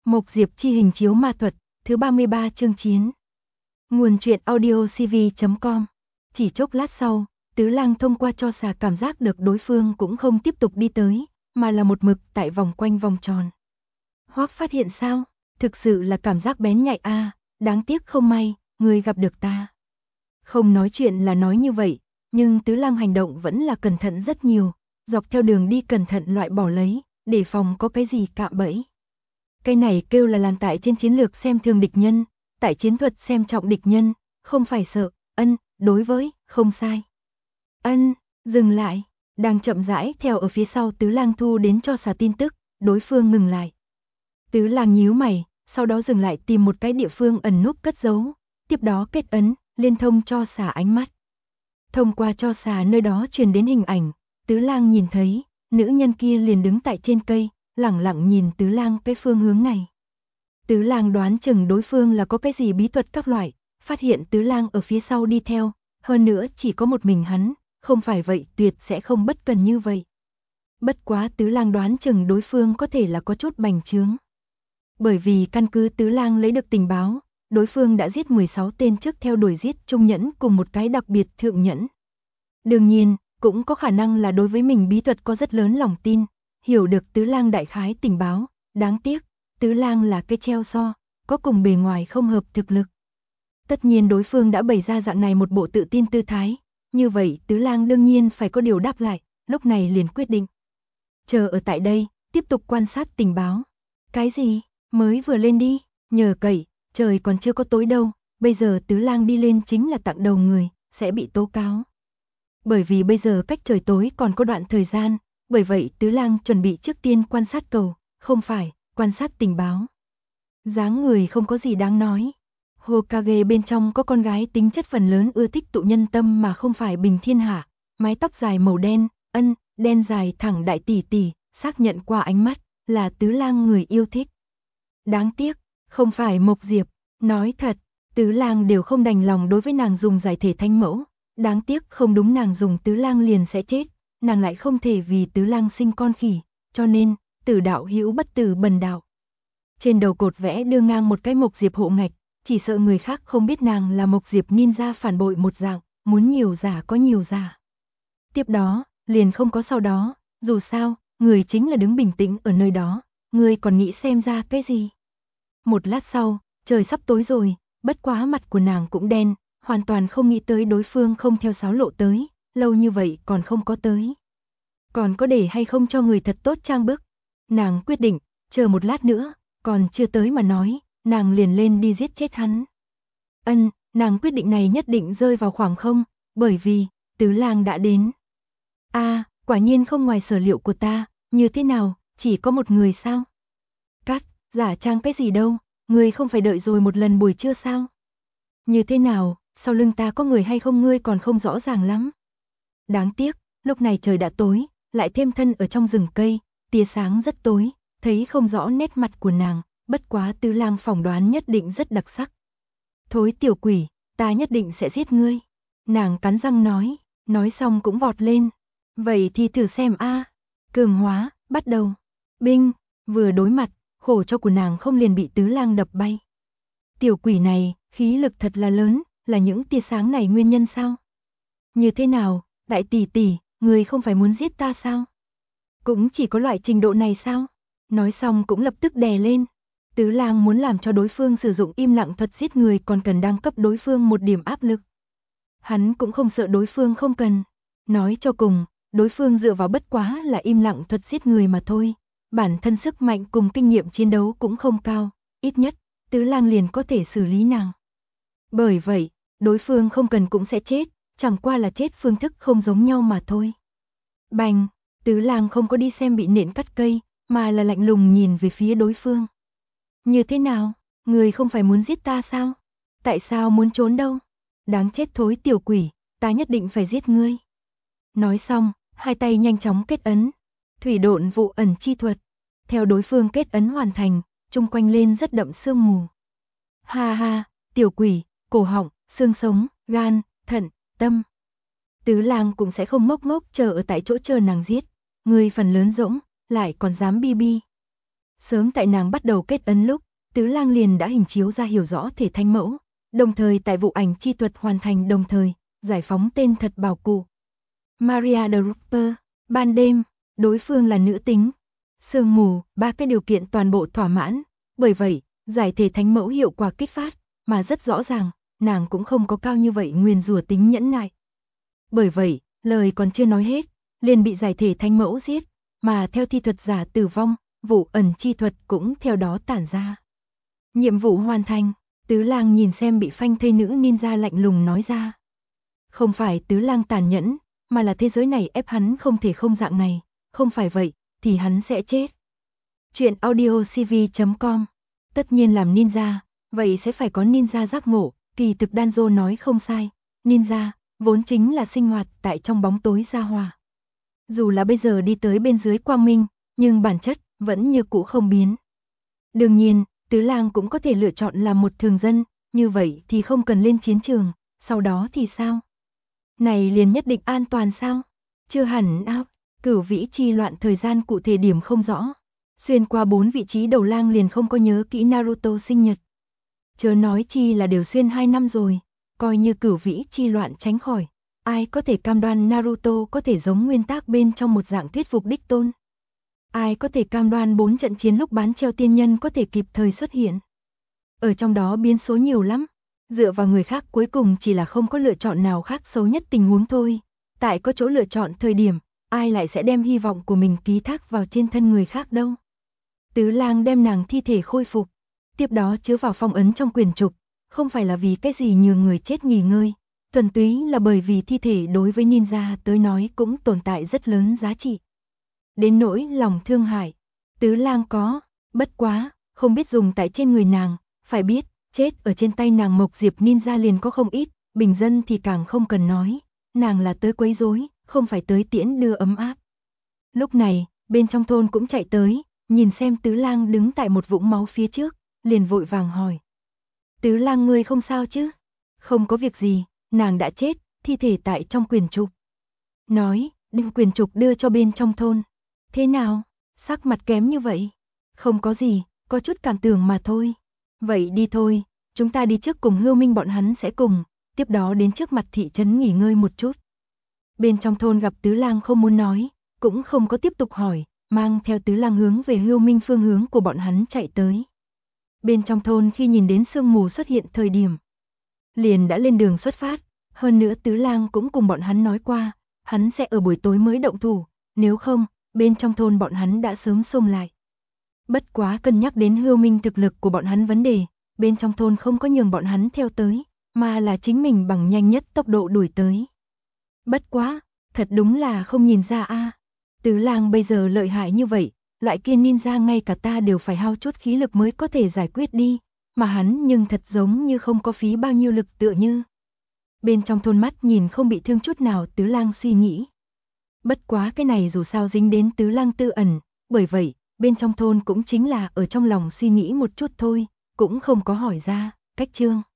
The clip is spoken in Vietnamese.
Mộc Diệp chi hình chiếu ma thuật, thứ 33 chương chiến. Nguồn truyện audio cv.com. Chỉ chốc lát sau, Tứ Lang thông qua cho xà cảm giác được đối phương cũng không tiếp tục đi tới, mà là một mực tại vòng quanh vòng tròn. Hoắc phát hiện sao? Thực sự là cảm giác bén nhạy a, đáng tiếc không may, người gặp được ta. Không nói chuyện là nói như vậy, nhưng Tứ Lang hành động vẫn là cẩn thận rất nhiều, dọc theo đường đi cẩn thận loại bỏ lấy, để phòng có cái gì cạm bẫy. Cái này kêu là làm tại trên chiến lược xem thường địch nhân, tại chiến thuật xem trọng địch nhân, không phải sợ, đối với, không sai. Dừng lại, đang chậm rãi theo ở phía sau Tứ Lang thu đến cho xà tin tức, đối phương ngừng lại. Tứ Lang nhíu mày, sau đó dừng lại tìm một cái địa phương ẩn núp cất giấu, tiếp đó kết ấn, liên thông cho xà ánh mắt. Thông qua cho xà nơi đó truyền đến hình ảnh, Tứ Lang nhìn thấy, nữ nhân kia liền đứng tại trên cây, lẳng lặng nhìn Tứ Lang cái phương hướng này. Tứ Lang đoán chừng đối phương là có cái gì bí thuật các loại, phát hiện Tứ Lang ở phía sau đi theo, hơn nữa chỉ có một mình hắn, không phải vậy tuyệt sẽ không bất cần như vậy. Bất quá Tứ Lang đoán chừng đối phương có thể là có chút bành trướng. Bởi vì căn cứ Tứ Lang lấy được tình báo, đối phương đã giết 16 tên trước theo đuổi giết trung nhẫn cùng một cái đặc biệt thượng nhẫn. Đương nhiên, cũng có khả năng là đối với mình bí thuật có rất lớn lòng tin, hiểu được Tứ Lang đại khái tình báo, đáng tiếc, Tứ Lang là cái treo so, có cùng bề ngoài không hợp thực lực. Tất nhiên đối phương đã bày ra dạng này một bộ tự tin tư thái, như vậy Tứ Lang đương nhiên phải có điều đáp lại, lúc này liền quyết định. Chờ ở tại đây, tiếp tục quan sát tình báo. Cái gì, mới vừa lên đi, nhờ cậy, trời còn chưa có tối đâu, bây giờ Tứ Lang đi lên chính là tặng đầu người, sẽ bị tố cáo. Bởi vì bây giờ cách trời tối còn có đoạn thời gian, bởi vậy Tứ Lang chuẩn bị trước tiên quan sát cầu, không phải, quan sát tình báo. Dáng người không có gì đáng nói. Hokage bên trong có con gái tính chất phần lớn ưa thích tụ nhân tâm mà không phải bình thiên hạ, mái tóc dài màu đen, đen dài thẳng đại tỷ tỷ, xác nhận qua ánh mắt, là Tứ Lang người yêu thích. Đáng tiếc, không phải Mộc Diệp, nói thật, Tứ Lang đều không đành lòng đối với nàng dùng giải thể thánh mẫu, đáng tiếc không đúng nàng dùng Tứ Lang liền sẽ chết, nàng lại không thể vì Tứ Lang sinh con khỉ, cho nên, tử đạo hữu bất tử bần đạo. Trên đầu cột vẽ đưa ngang một cái Mộc Diệp hộ ngạch, chỉ sợ người khác không biết nàng là Mộc Diệp ninja phản bội một dạng, muốn nhiều giả có nhiều giả. Tiếp đó, liền không có sau đó, dù sao, người chính là đứng bình tĩnh ở nơi đó, người còn nghĩ xem ra cái gì. Một lát sau, trời sắp tối rồi, bất quá mặt của nàng cũng đen, hoàn toàn không nghĩ tới đối phương không theo sáo lộ tới, lâu như vậy còn không có tới. Còn có để hay không cho người thật tốt trang bức. Nàng quyết định, chờ một lát nữa, còn chưa tới mà nói, nàng liền lên đi giết chết hắn. Nàng quyết định này nhất định rơi vào khoảng không, bởi vì, Tứ Lang đã đến. Quả nhiên không ngoài sở liệu của ta, như thế nào, chỉ có một người sao? Cát, giả trang cái gì đâu, ngươi không phải đợi rồi một lần buổi trưa sao? Như thế nào, sau lưng ta có người hay không ngươi còn không rõ ràng lắm. Đáng tiếc, lúc này trời đã tối, lại thêm thân ở trong rừng cây, tia sáng rất tối, thấy không rõ nét mặt của nàng, bất quá Tứ Lang phỏng đoán nhất định rất đặc sắc. Thối tiểu quỷ, ta nhất định sẽ giết ngươi. Nàng cắn răng nói xong cũng vọt lên. Vậy thì thử xem a. Cường hóa, bắt đầu. Binh, vừa đối mặt, khổ cho của nàng không liền bị Tứ Lang đập bay. Tiểu quỷ này, khí lực thật là lớn, là những tia sáng này nguyên nhân sao? Như thế nào, đại tỷ tỷ, người không phải muốn giết ta sao? Cũng chỉ có loại trình độ này sao? Nói xong cũng lập tức đè lên. Tứ Lang muốn làm cho đối phương sử dụng im lặng thuật giết người còn cần đang cấp đối phương một điểm áp lực. Hắn cũng không sợ đối phương không cần. Nói cho cùng, đối phương dựa vào bất quá là im lặng thuật giết người mà thôi. Bản thân sức mạnh cùng kinh nghiệm chiến đấu cũng không cao, ít nhất, Tứ Lang liền có thể xử lý nàng. Bởi vậy, đối phương không cần cũng sẽ chết, chẳng qua là chết phương thức không giống nhau mà thôi. Bành, Tứ Lang không có đi xem bị nện cắt cây, mà là lạnh lùng nhìn về phía đối phương. Như thế nào, người không phải muốn giết ta sao? Tại sao muốn trốn đâu? Đáng chết thối tiểu quỷ, ta nhất định phải giết ngươi. Nói xong, hai tay nhanh chóng kết ấn. Thủy độn vụ ẩn chi thuật. Theo đối phương kết ấn hoàn thành, chung quanh lên rất đậm sương mù. Ha ha, tiểu quỷ, cổ họng, xương sống, gan, thận, tâm. Tứ Lang cũng sẽ không ngốc ngốc chờ ở tại chỗ chờ nàng giết. Ngươi phần lớn rỗng, lại còn dám bi bi. Sớm tại nàng bắt đầu kết ấn lúc, Tứ Lang liền đã hình chiếu ra hiểu rõ thể thánh mẫu, đồng thời tại vụ ảnh chi thuật hoàn thành đồng thời, giải phóng tên thật bảo cụ. Maria de Rupper, ban đêm, đối phương là nữ tính. Sương mù, ba cái điều kiện toàn bộ thỏa mãn, bởi vậy, giải thể thánh mẫu hiệu quả kích phát, mà rất rõ ràng, nàng cũng không có cao như vậy nguyền rủa tính nhẫn nại. Bởi vậy, lời còn chưa nói hết, liền bị giải thể thánh mẫu giết, mà theo thi thuật giả tử vong, vụ ẩn chi thuật cũng theo đó tản ra. Nhiệm vụ hoàn thành, Tứ Lang nhìn xem bị phanh thây nữ ninja lạnh lùng nói ra. Không phải Tứ Lang tàn nhẫn, mà là thế giới này ép hắn không thể không dạng này, không phải vậy, thì hắn sẽ chết. Chuyện audiocv.com. Tất nhiên làm ninja, vậy sẽ phải có ninja giác ngộ, kỳ thực Danzo nói không sai, ninja, vốn chính là sinh hoạt tại trong bóng tối gia hòa. Dù là bây giờ đi tới bên dưới quang minh, nhưng bản chất vẫn như cũ không biến. Đương nhiên, Tứ Lang cũng có thể lựa chọn làm một thường dân, như vậy thì không cần lên chiến trường, sau đó thì sao? Này liền nhất định an toàn sao? Chưa hẳn áp, Cửu Vĩ chi loạn thời gian cụ thể điểm không rõ. Xuyên qua 4 vị trí đầu lang liền không có nhớ kỹ Naruto sinh nhật. Chớ nói chi là đều xuyên 2 năm rồi, coi như Cửu Vĩ chi loạn tránh khỏi. Ai có thể cam đoan Naruto có thể giống nguyên tác bên trong một dạng thuyết phục đích tôn? Ai có thể cam đoan 4 trận chiến lúc bán treo tiên nhân có thể kịp thời xuất hiện? Ở trong đó biến số nhiều lắm, dựa vào người khác cuối cùng chỉ là không có lựa chọn nào khác xấu nhất tình huống thôi. Tại có chỗ lựa chọn thời điểm, ai lại sẽ đem hy vọng của mình ký thác vào trên thân người khác đâu. Tứ Lang đem nàng thi thể khôi phục, tiếp đó chứa vào phong ấn trong quyển trục, không phải là vì cái gì nhường người chết nghỉ ngơi, thuần túy là bởi vì thi thể đối với ninja tới nói cũng tồn tại rất lớn giá trị. Đến nỗi lòng thương hại, Tứ Lang có, bất quá, không biết dùng tại trên người nàng, phải biết, chết ở trên tay nàng Mộc Diệp ninja liền có không ít, bình dân thì càng không cần nói, nàng là tới quấy rối, không phải tới tiễn đưa ấm áp. Lúc này, bên trong thôn cũng chạy tới, nhìn xem Tứ Lang đứng tại một vũng máu phía trước, liền vội vàng hỏi. Tứ Lang ngươi không sao chứ? Không có việc gì, nàng đã chết, thi thể tại trong quyển trục. Nói, đem quyển trục đưa cho bên trong thôn. Thế nào? Sắc mặt kém như vậy? Không có gì, có chút cảm tưởng mà thôi. Vậy đi thôi, chúng ta đi trước cùng Hưu Minh bọn hắn sẽ cùng, tiếp đó đến trước mặt thị trấn nghỉ ngơi một chút. Bên trong thôn gặp Tứ Lang không muốn nói, cũng không có tiếp tục hỏi, mang theo Tứ Lang hướng về Hưu Minh phương hướng của bọn hắn chạy tới. Bên trong thôn khi nhìn đến sương mù xuất hiện thời điểm, liền đã lên đường xuất phát, hơn nữa Tứ Lang cũng cùng bọn hắn nói qua, hắn sẽ ở buổi tối mới động thủ, nếu không, bên trong thôn bọn hắn đã sớm xông lại. Bất quá cân nhắc đến Hưu Minh thực lực của bọn hắn vấn đề, bên trong thôn không có nhường bọn hắn theo tới, mà là chính mình bằng nhanh nhất tốc độ đuổi tới. Bất quá, thật đúng là không nhìn ra a. Tứ Lang bây giờ lợi hại như vậy, loại kia ninja ngay cả ta đều phải hao chút khí lực mới có thể giải quyết đi, mà hắn nhưng thật giống như không có phí bao nhiêu lực tựa như. Bên trong thôn mắt nhìn không bị thương chút nào Tứ Lang suy nghĩ. Bất quá cái này dù sao dính đến Tứ Lang tư ẩn, bởi vậy, bên trong thôn cũng chính là ở trong lòng suy nghĩ một chút thôi, cũng không có hỏi ra, cách chương.